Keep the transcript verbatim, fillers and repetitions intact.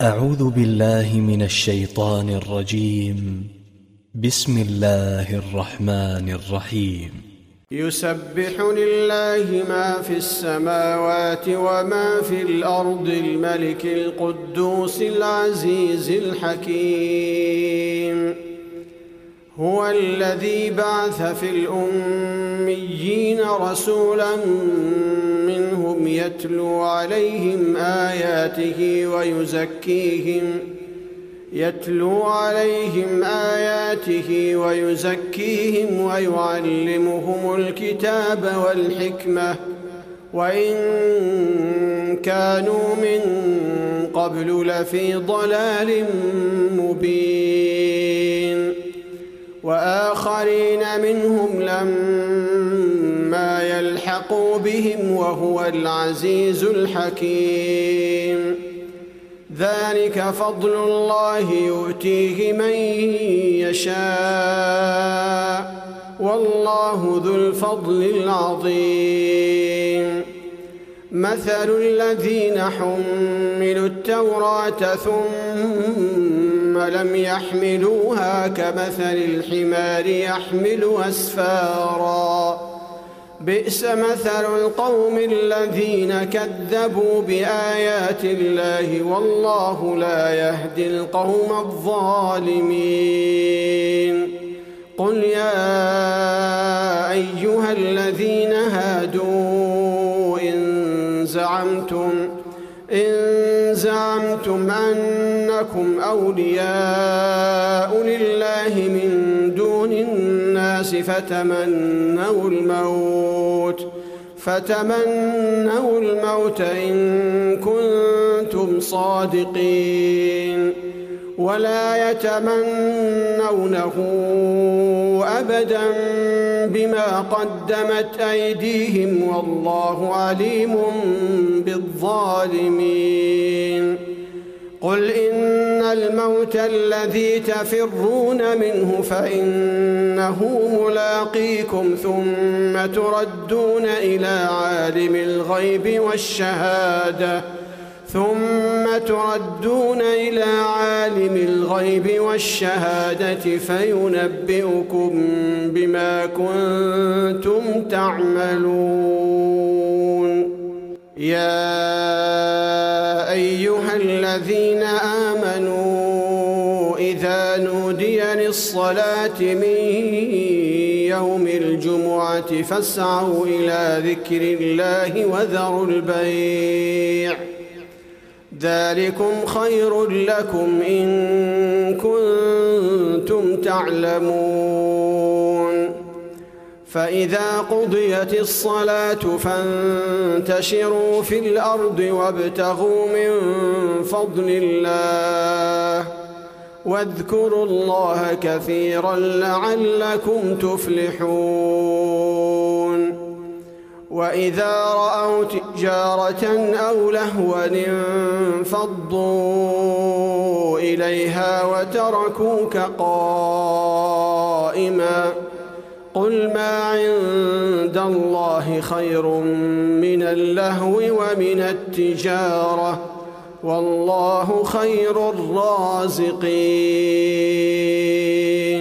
أعوذ بالله من الشيطان الرجيم. بسم الله الرحمن الرحيم. يسبح لله ما في السماوات وما في الأرض الملك القدوس العزيز الحكيم. هو الذي بعث في الأميين رسولا منهم يتلو عليهم آياته ويزكيهم يتلو عليهم آياته ويزكيهم ويعلمهم الكتاب والحكمة وإن كانوا من قبل لفي ضلال مبين. وآخرين منهم لما يلحقوا بهم وهو العزيز الحكيم. ذلك فضل الله يؤتيه من يشاء والله ذو الفضل العظيم. مثل الذين حملوا التوراة ثم لم يحملوها كمثل الحمار يحمل أسفارا بئس مثل القوم الذين كذبوا بآيات الله والله لا يهدي القوم الظالمين. قل يا أيها الذين هادوا إن زعمتم إن زعمتم أنكم أولياء لله من دون الناس فتمنوا الموت فتمنوا الموت إن كنتم صادقين ولا يتمنونه أبدا بما قدمت أيديهم والله عليم بالظالمين. قل إن الموت الذي تفرون منه فإنه ملاقيكم ثم تردون إلى عالم الغيب والشهادة ثم تردون إلى عالم الغيب والشهادة فينبئكم بما كنتم تعملون. يا أيها الذين آمنوا إذا نودي للصلاة من يوم الجمعة فاسعوا إلى ذكر الله وذروا البيع ذلكم خير لكم إن كنتم تعلمون. فإذا قضيت الصلاة فانتشروا في الأرض وابتغوا من فضل الله واذكروا الله كثيرا لعلكم تفلحون. وإذا رأوا تجارة أو لهوا انفضوا إليها وتركوك قائما قل ما عند الله خير من اللهو ومن التجارة والله خير الرازقين.